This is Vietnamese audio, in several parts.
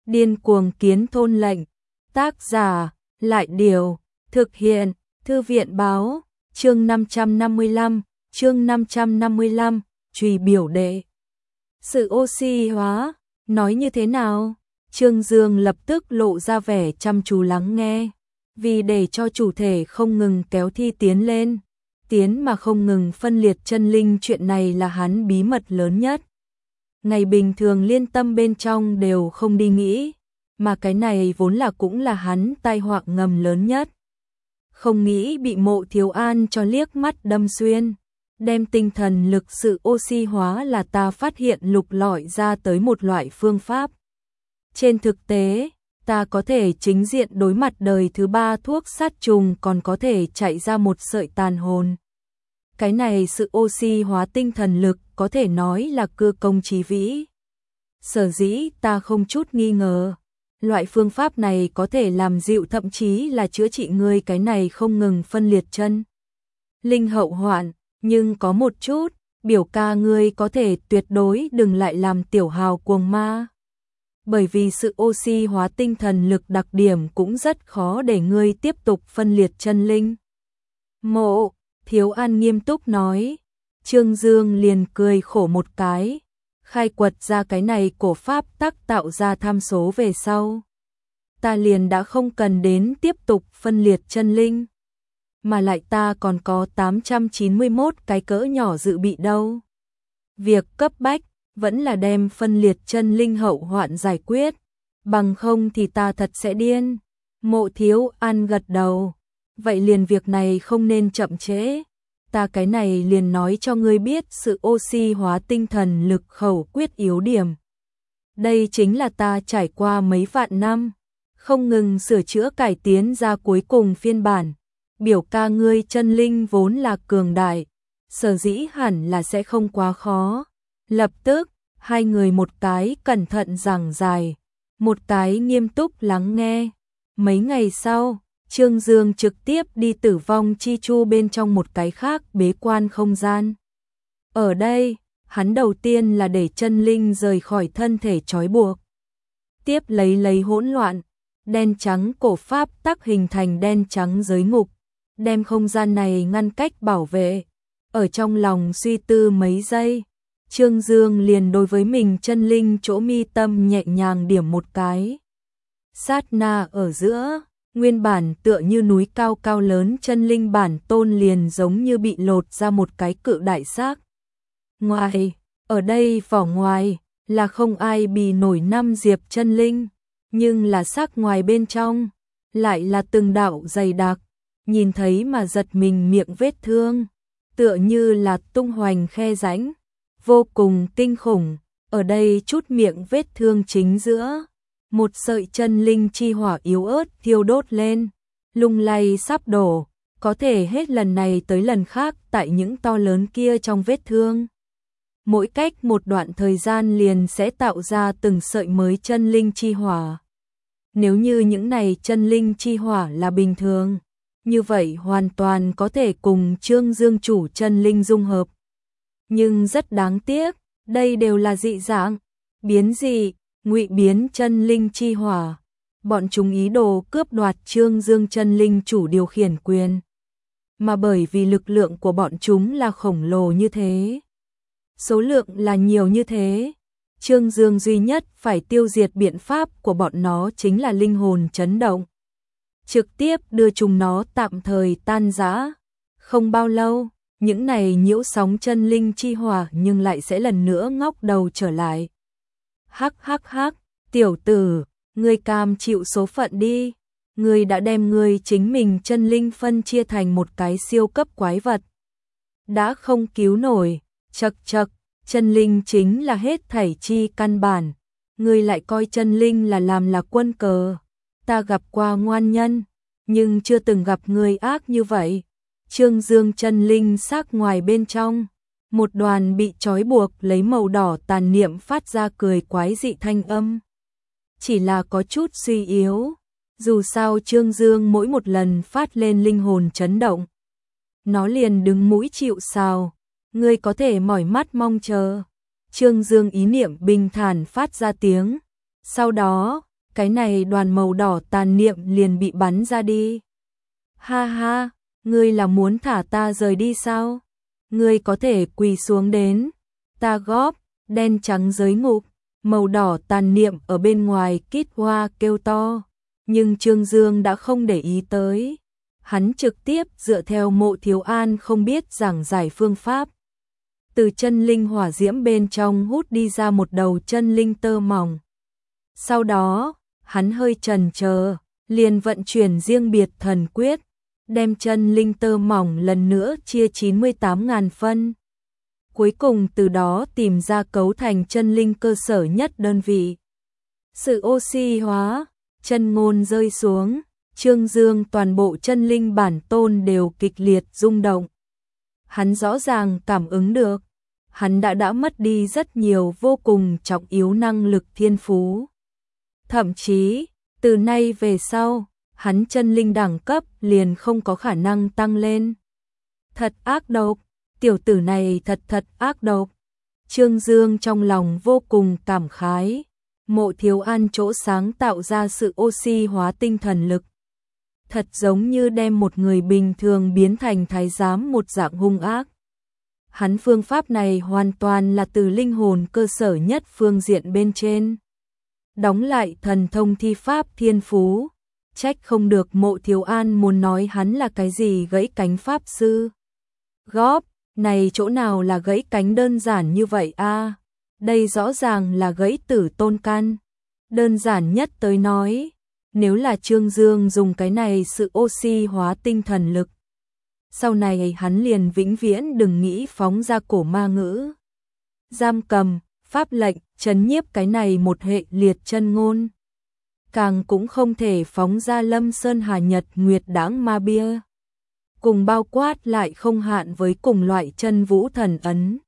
Điên cuồng kiến thôn lệnh. Tác giả, Lại Điều, thực hiện, Thư viện báo, chương 555, Trùy biểu đệ. Sự oxy hóa, nói như thế nào? Trương Dương lập tức lộ ra vẻ chăm chú lắng nghe, vì để cho chủ thể không ngừng kéo thi tiến lên, tiến mà không ngừng phân liệt chân linh, chuyện này là hắn bí mật lớn nhất. Ngày bình thường liên tâm bên trong đều không đi nghĩ, mà cái này vốn là cũng là hắn tai họa ngầm lớn nhất. Không nghĩ bị Mộ Thiếu An cho liếc mắt đâm xuyên, đem tinh thần lực sự oxy hóa là ta phát hiện lục lọi ra tới một loại phương pháp. Trên thực tế, ta có thể chính diện đối mặt đời thứ ba thuốc sát trùng, còn có thể chạy ra một sợi tàn hồn. Cái này sự oxy hóa tinh thần lực có thể nói là cơ công trí vĩ. Sở dĩ ta không chút nghi ngờ, loại phương pháp này có thể làm dịu thậm chí là chữa trị ngươi cái này không ngừng phân liệt chân linh hậu hoạn, nhưng có một chút, biểu ca ngươi có thể tuyệt đối đừng lại làm tiểu hào cuồng ma. Bởi vì sự oxy hóa tinh thần lực đặc điểm cũng rất khó để ngươi tiếp tục phân liệt chân linh. Mộ Thiếu An nghiêm túc nói. Trương Dương liền cười khổ một cái, khai quật ra cái này cổ pháp tắc tạo ra tham số về sau. Ta liền đã không cần đến tiếp tục phân liệt chân linh, mà lại ta còn có 891 cái cỡ nhỏ dự bị đâu. Việc cấp bách vẫn là đem phân liệt chân linh hậu hoạn giải quyết, bằng không thì ta thật sẽ điên. Mộ Thiếu An gật đầu, vậy liền việc này không nên chậm trễ. Ta cái này liền nói cho ngươi biết sự oxy hóa tinh thần lực khẩu quyết yếu điểm. Đây chính là ta trải qua mấy vạn năm, không ngừng sửa chữa cải tiến ra cuối cùng phiên bản. Biểu ca ngươi chân linh vốn là cường đại, sở dĩ hẳn là sẽ không quá khó. Lập tức, hai người một cái cẩn thận giảng giải, một cái nghiêm túc lắng nghe. Mấy ngày sau, Trương Dương trực tiếp đi Tử Vong Chi Chu bên trong một cái khác bế quan không gian. Ở đây, hắn đầu tiên là để chân linh rời khỏi thân thể trói buộc. Tiếp lấy hỗn loạn, đen trắng cổ pháp tắc hình thành đen trắng giới ngục, đem không gian này ngăn cách bảo vệ. Ở trong lòng suy tư mấy giây, Trương Dương liền đối với mình chân linh chỗ mi tâm nhẹ nhàng điểm một cái. Sát na ở giữa, nguyên bản tựa như núi cao cao lớn chân linh bản tôn liền giống như bị lột ra một cái cự đại xác. Ngoài, ở đây vỏ ngoài, là không ai bì nổi năm diệp chân linh, nhưng là xác ngoài bên trong, lại là từng đạo dày đặc, nhìn thấy mà giật mình miệng vết thương, tựa như là tung hoành khe rãnh, vô cùng kinh khủng. Ở đây chút miệng vết thương chính giữa, một sợi chân linh chi hỏa yếu ớt thiêu đốt lên, lung lay sắp đổ, có thể hết lần này tới lần khác tại những to lớn kia trong vết thương. Mỗi cách một đoạn thời gian liền sẽ tạo ra từng sợi mới chân linh chi hỏa. Nếu như những này chân linh chi hỏa là bình thường, như vậy hoàn toàn có thể cùng Trương Dương chủ chân linh dung hợp. Nhưng rất đáng tiếc, đây đều là dị dạng, biến dị, ngụy biến chân linh chi hỏa. Bọn chúng ý đồ cướp đoạt Trương Dương chân linh chủ điều khiển quyền. Mà bởi vì lực lượng của bọn chúng là khổng lồ như thế, số lượng là nhiều như thế, Trương Dương duy nhất phải tiêu diệt biện pháp của bọn nó chính là linh hồn chấn động, trực tiếp đưa chúng nó tạm thời tan rã. Không bao lâu, những này nhiễu sóng chân linh chi hỏa nhưng lại sẽ lần nữa ngóc đầu trở lại. Hắc hắc hắc, tiểu tử, ngươi cam chịu số phận đi, ngươi đã đem ngươi chính mình chân linh phân chia thành một cái siêu cấp quái vật. Đã không cứu nổi, chậc chậc, chân linh chính là hết thảy chi căn bản, ngươi lại coi chân linh là làm là quân cờ. Ta gặp qua ngoan nhân, nhưng chưa từng gặp người ác như vậy. Trương Dương chân linh xác ngoài bên trong, một đoàn bị trói buộc lấy màu đỏ tàn niệm phát ra cười quái dị thanh âm. Chỉ là có chút suy yếu, dù sao Trương Dương mỗi một lần phát lên linh hồn chấn động, nó liền đứng mũi chịu sào, ngươi có thể mỏi mắt mong chờ. Trương Dương ý niệm bình thản phát ra tiếng, sau đó, cái này đoàn màu đỏ tàn niệm liền bị bắn ra đi. Ha ha, ngươi là muốn thả ta rời đi sao? Ngươi có thể quỳ xuống đến. Ta góp, đen trắng giới ngục, màu đỏ tàn niệm ở bên ngoài kít hoa kêu to. Nhưng Trương Dương đã không để ý tới. Hắn trực tiếp dựa theo Mộ Thiếu An không biết giảng giải phương pháp. Từ chân linh hỏa diễm bên trong hút đi ra một đầu chân linh tơ mỏng. Sau đó, hắn hơi chần chờ, liền vận chuyển riêng biệt thần quyết, đem chân linh tơ mỏng lần nữa chia 98.000 phân. Cuối cùng từ đó tìm ra cấu thành chân linh cơ sở nhất đơn vị. Sự oxy hóa, chân ngôn rơi xuống, Trương Dương toàn bộ chân linh bản tôn đều kịch liệt rung động. Hắn rõ ràng cảm ứng được, hắn đã mất đi rất nhiều vô cùng trọng yếu năng lực thiên phú. Thậm chí, từ nay về sau, hắn chân linh đẳng cấp liền không có khả năng tăng lên. Thật ác độc, tiểu tử này thật ác độc. Trương Dương trong lòng vô cùng cảm khái. Mộ Thiếu An chỗ sáng tạo ra sự oxy hóa tinh thần lực. Thật giống như đem một người bình thường biến thành thái giám một dạng hung ác. Hắn phương pháp này hoàn toàn là từ linh hồn cơ sở nhất phương diện bên trên. Đóng lại thần thông thi pháp thiên phú. Trách không được Mộ Thiếu An muốn nói hắn là cái gì gãy cánh pháp sư. Góp, này chỗ nào là gãy cánh đơn giản như vậy a? Đây rõ ràng là gãy tử tôn căn. Đơn giản nhất tới nói, nếu là Trương Dương dùng cái này sự oxy hóa tinh thần lực, sau này hắn liền vĩnh viễn đừng nghĩ phóng ra cổ ma ngữ. Giam cầm, pháp lệnh, trấn nhiếp cái này một hệ liệt chân ngôn. Càng cũng không thể phóng ra Lâm Sơn Hà Nhật Nguyệt Đãng ma bia. Cùng bao quát lại không hạn với cùng loại chân vũ thần ấn,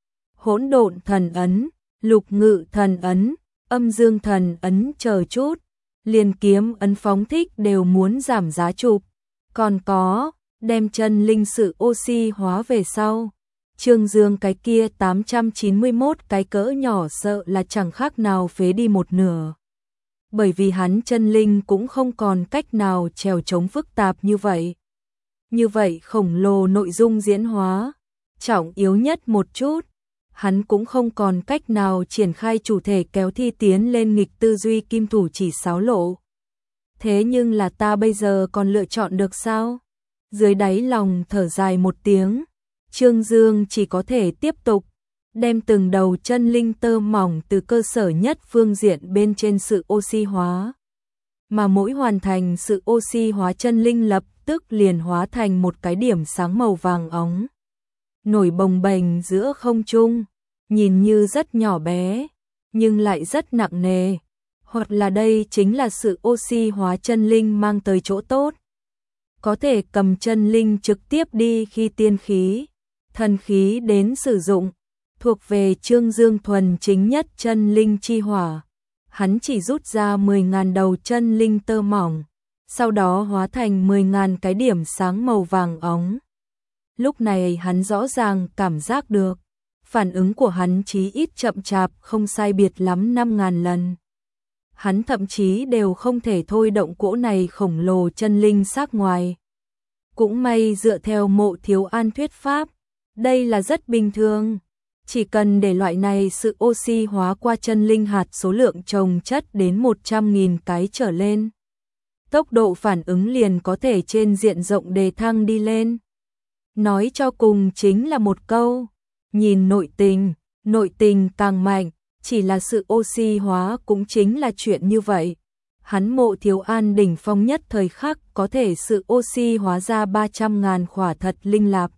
hỗn độn thần ấn, lục ngự thần ấn, âm dương thần ấn chờ chút, liền kiếm ấn phóng thích đều muốn giảm giá chụp. Còn có, đem chân linh sự oxy hóa về sau. Trương Dương cái kia 891 cái cỡ nhỏ sợ là chẳng khác nào phế đi một nửa. Bởi vì hắn chân linh cũng không còn cách nào trèo chống phức tạp như vậy. Như vậy khổng lồ nội dung diễn hóa, trọng yếu nhất một chút, hắn cũng không còn cách nào triển khai chủ thể kéo thi tiến lên nghịch tư duy kim thủ chỉ 6 lộ. Thế nhưng là ta bây giờ còn lựa chọn được sao? Dưới đáy lòng thở dài một tiếng, Trương Dương chỉ có thể tiếp tục đem từng đầu chân linh tơ mỏng từ cơ sở nhất phương diện bên trên sự oxy hóa. Mà mỗi hoàn thành sự oxy hóa chân linh lập tức liền hóa thành một cái điểm sáng màu vàng óng. Nổi bồng bềnh giữa không trung, nhìn như rất nhỏ bé, nhưng lại rất nặng nề. Hoặc là đây chính là sự oxy hóa chân linh mang tới chỗ tốt. Có thể cầm chân linh trực tiếp đi khi tiên khí, thần khí đến sử dụng, thuộc về Trương Dương thuần chính nhất chân linh chi hỏa. Hắn chỉ rút ra 10.000 đầu chân linh tơ mỏng, sau đó hóa thành 10.000 cái điểm sáng màu vàng óng. Lúc này hắn rõ ràng cảm giác được, phản ứng của hắn chí ít chậm chạp không sai biệt lắm 5.000 lần. Hắn thậm chí đều không thể thôi động cỗ này khổng lồ chân linh xác ngoài. Cũng may dựa theo Mộ Thiếu An thuyết pháp, đây là rất bình thường. Chỉ cần để loại này sự oxy hóa qua chân linh hạt số lượng chồng chất đến 100.000 cái trở lên. Tốc độ phản ứng liền có thể trên diện rộng đề thăng đi lên. Nói cho cùng chính là một câu, nhìn nội tình càng mạnh, chỉ là sự oxy hóa cũng chính là chuyện như vậy. Hắn Mộ Thiếu An đỉnh phong nhất thời khắc có thể sự oxy hóa ra 300.000 khỏa thật linh lạp.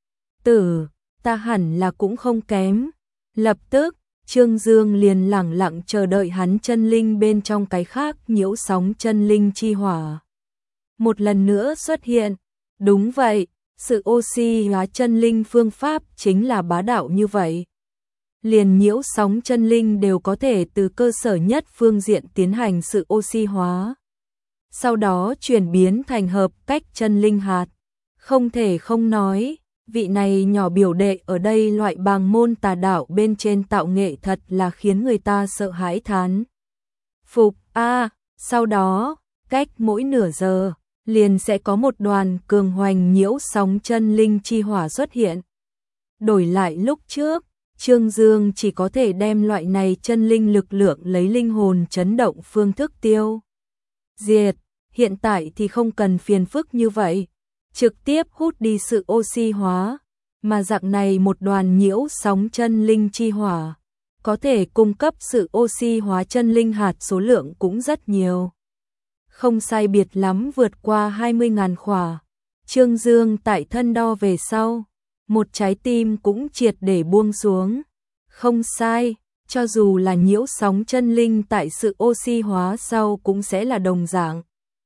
Ta hẳn là cũng không kém. Lập tức, Trương Dương liền lẳng lặng chờ đợi hắn chân linh bên trong cái khác nhiễu sóng chân linh chi hỏa. Một lần nữa xuất hiện. Đúng vậy, sự oxy hóa chân linh phương pháp chính là bá đạo như vậy. Liền nhiễu sóng chân linh đều có thể từ cơ sở nhất phương diện tiến hành sự oxy hóa. Sau đó chuyển biến thành hợp cách chân linh hạt. Không thể không nói, vị này nhỏ biểu đệ ở đây loại bàng môn tà đạo bên trên tạo nghệ thật là khiến người ta sợ hãi thán. Phục Sau đó, cách mỗi nửa giờ, liền sẽ có một đoàn cường hoành nhiễu sóng chân linh chi hỏa xuất hiện. Đổi lại lúc trước, Trương Dương chỉ có thể đem loại này chân linh lực lượng lấy linh hồn chấn động phương thức tiêu diệt, hiện tại thì không cần phiền phức như vậy, trực tiếp hút đi sự oxy hóa, mà dạng này một đoàn nhiễu sóng chân linh chi hỏa, có thể cung cấp sự oxy hóa chân linh hạt số lượng cũng rất nhiều. Không sai biệt lắm vượt qua 20.000 khỏa. Trương Dương tại thân đo về sau, một trái tim cũng triệt để buông xuống. Không sai, cho dù là nhiễu sóng chân linh tại sự oxy hóa sau cũng sẽ là đồng dạng.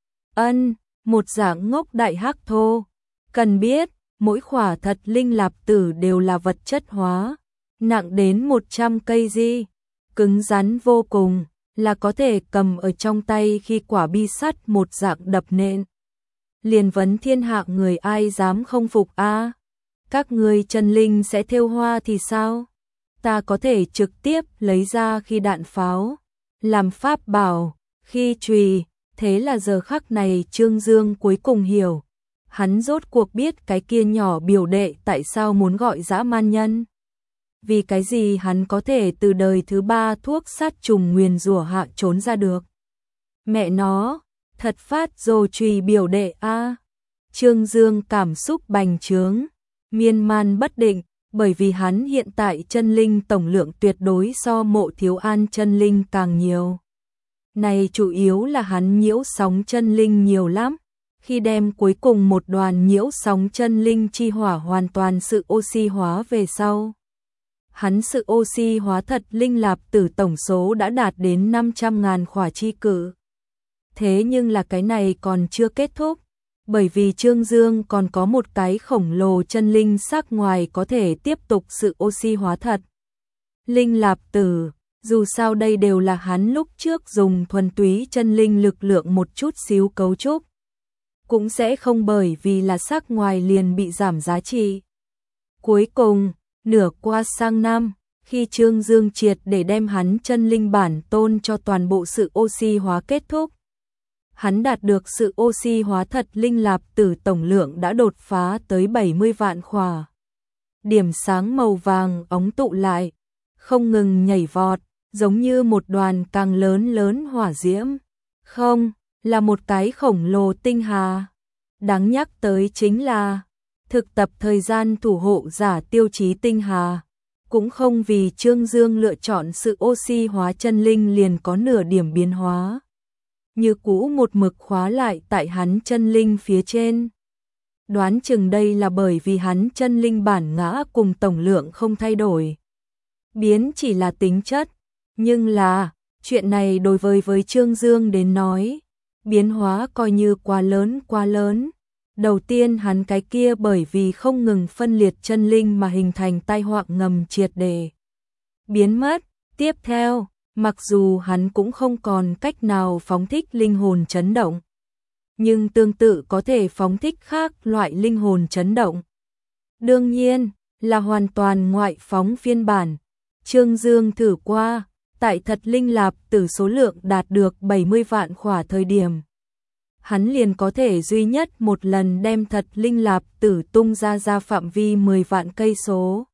Một dạng ngốc đại hắc thô. Cần biết, mỗi khỏa thật linh lạp tử đều là vật chất hóa, nặng đến 100 kg, cứng rắn vô cùng, là có thể cầm ở trong tay khi quả bi sắt một dạng đập nện. Liền vấn thiên hạ người ai dám không phục a? Các người chân linh sẽ thêu hoa thì sao? Ta có thể trực tiếp lấy ra khi đạn pháo, làm pháp bảo, khi chùy. Thế là giờ khắc này Trương Dương cuối cùng hiểu, hắn rốt cuộc biết cái kia nhỏ biểu đệ tại sao muốn gọi dã man nhân. Vì cái gì hắn có thể từ đời thứ 3 thuốc sát trùng nguyền rủa hạ trốn ra được. Mẹ nó, thật phát dồ chùy biểu đệ a. Trương Dương cảm xúc bành trướng, miên man bất định, bởi vì hắn hiện tại chân linh tổng lượng tuyệt đối so Mộ Thiếu An chân linh càng nhiều. Này chủ yếu là hắn nhiễu sóng chân linh nhiều lắm, khi đem cuối cùng một đoàn nhiễu sóng chân linh chi hỏa hoàn toàn sự oxy hóa về sau. Hắn sự oxy hóa thật linh lạp tử tổng số đã đạt đến 500.000 khỏa chi cử. Thế nhưng là cái này còn chưa kết thúc, bởi vì Trương Dương còn có một cái khổng lồ chân linh sắc ngoài có thể tiếp tục sự oxy hóa thật. Linh lạp tử, dù sao đây đều là hắn lúc trước dùng thuần túy chân linh lực lượng một chút xíu cấu trúc, cũng sẽ không bởi vì là sắc ngoài liền bị giảm giá trị. Cuối cùng, nửa qua sang năm, khi Trương Dương triệt để đem hắn chân linh bản tôn cho toàn bộ sự oxy hóa kết thúc, hắn đạt được sự oxy hóa thật linh lạp tử tổng lượng đã đột phá tới 70 vạn khỏa. Điểm sáng màu vàng óng tụ lại, không ngừng nhảy vọt, giống như một đoàn càng lớn hỏa diễm. Không, là một cái khổng lồ tinh hà. Đáng nhắc tới chính là thực tập thời gian thủ hộ giả tiêu chí tinh hà, cũng không vì Trương Dương lựa chọn sự oxy hóa chân linh liền có nửa điểm biến hóa. Như cũ một mực khóa lại tại hắn chân linh phía trên. Đoán chừng đây là bởi vì hắn chân linh bản ngã cùng tổng lượng không thay đổi. Biến chỉ là tính chất, nhưng là, chuyện này đối với Trương Dương đến nói, biến hóa coi như quá lớn. Đầu tiên hắn cái kia bởi vì không ngừng phân liệt chân linh mà hình thành tai họa ngầm triệt để biến mất. Tiếp theo, mặc dù hắn cũng không còn cách nào phóng thích linh hồn chấn động, nhưng tương tự có thể phóng thích khác loại linh hồn chấn động. Đương nhiên, là hoàn toàn ngoại phóng phiên bản. Trương Dương thử qua, tại thật linh lạp tử số lượng đạt được 70 vạn khỏa thời điểm. Hắn liền có thể duy nhất một lần đem thật linh lạp tử tung ra phạm vi 10 vạn cây số.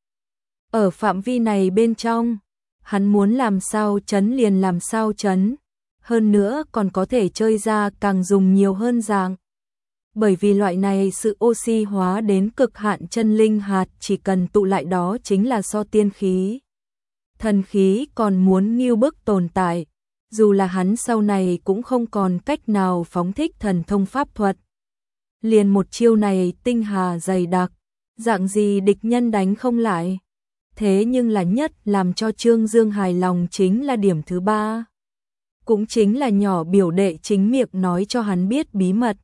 Ở phạm vi này bên trong, hắn muốn làm sao chấn liền làm sao chấn, hơn nữa còn có thể chơi ra càng dùng nhiều hơn dạng. Bởi vì loại này sự oxy hóa đến cực hạn chân linh hạt chỉ cần tụ lại đó chính là so tiên khí. Thần khí còn muốn nghiêu bức tồn tại, dù là hắn sau này cũng không còn cách nào phóng thích thần thông pháp thuật. Liền một chiêu này tinh hà dày đặc, dạng gì địch nhân đánh không lại. Thế nhưng là nhất làm cho Trương Dương hài lòng chính là điểm thứ 3. Cũng chính là nhỏ biểu đệ chính miệng nói cho hắn biết bí mật.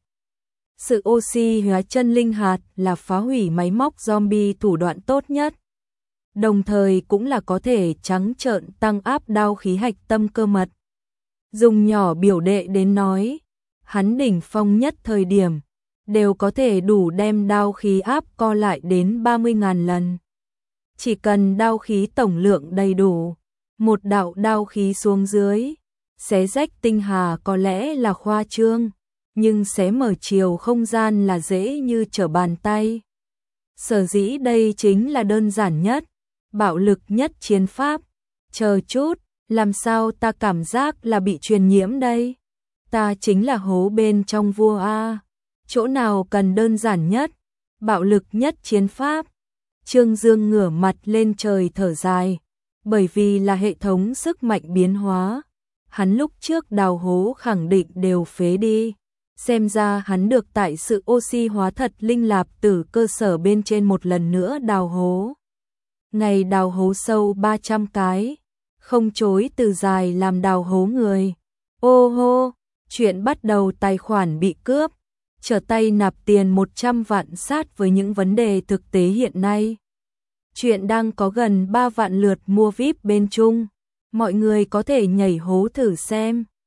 Sự oxy hóa chân linh hạt là phá hủy máy móc zombie thủ đoạn tốt nhất. Đồng thời cũng là có thể trắng trợn tăng áp đao khí hạch tâm cơ mật. Dùng nhỏ biểu đệ đến nói, hắn đỉnh phong nhất thời điểm, đều có thể đủ đem đao khí áp co lại đến 30.000 lần. Chỉ cần đao khí tổng lượng đầy đủ, một đạo đao khí xuống dưới, Xé rách tinh hà có lẽ là khoa trương, nhưng xé mở chiều không gian là dễ như trở bàn tay. Sở dĩ đây chính là đơn giản nhất, bạo lực nhất chiến pháp. Chờ chút, làm sao ta cảm giác là bị truyền nhiễm đây? Ta chính là hố bên trong vua a. Chỗ nào cần đơn giản nhất, bạo lực nhất chiến pháp? Trương Dương ngửa mặt lên trời thở dài, bởi vì là hệ thống sức mạnh biến hóa. Hắn lúc trước đào hố khẳng định đều phế đi. Xem ra hắn được tại sự oxy hóa thật linh lạp tử cơ sở bên trên một lần nữa đào hố. Ngày đào hố sâu 300 cái, không chối từ dài làm đào hố người. Ô hô, chuyện bắt đầu tài khoản bị cướp, trở tay nạp tiền 100 vạn sát với những vấn đề thực tế hiện nay. Chuyện đang có gần 3 vạn lượt mua VIP bên Trung, mọi người có thể nhảy hố thử xem.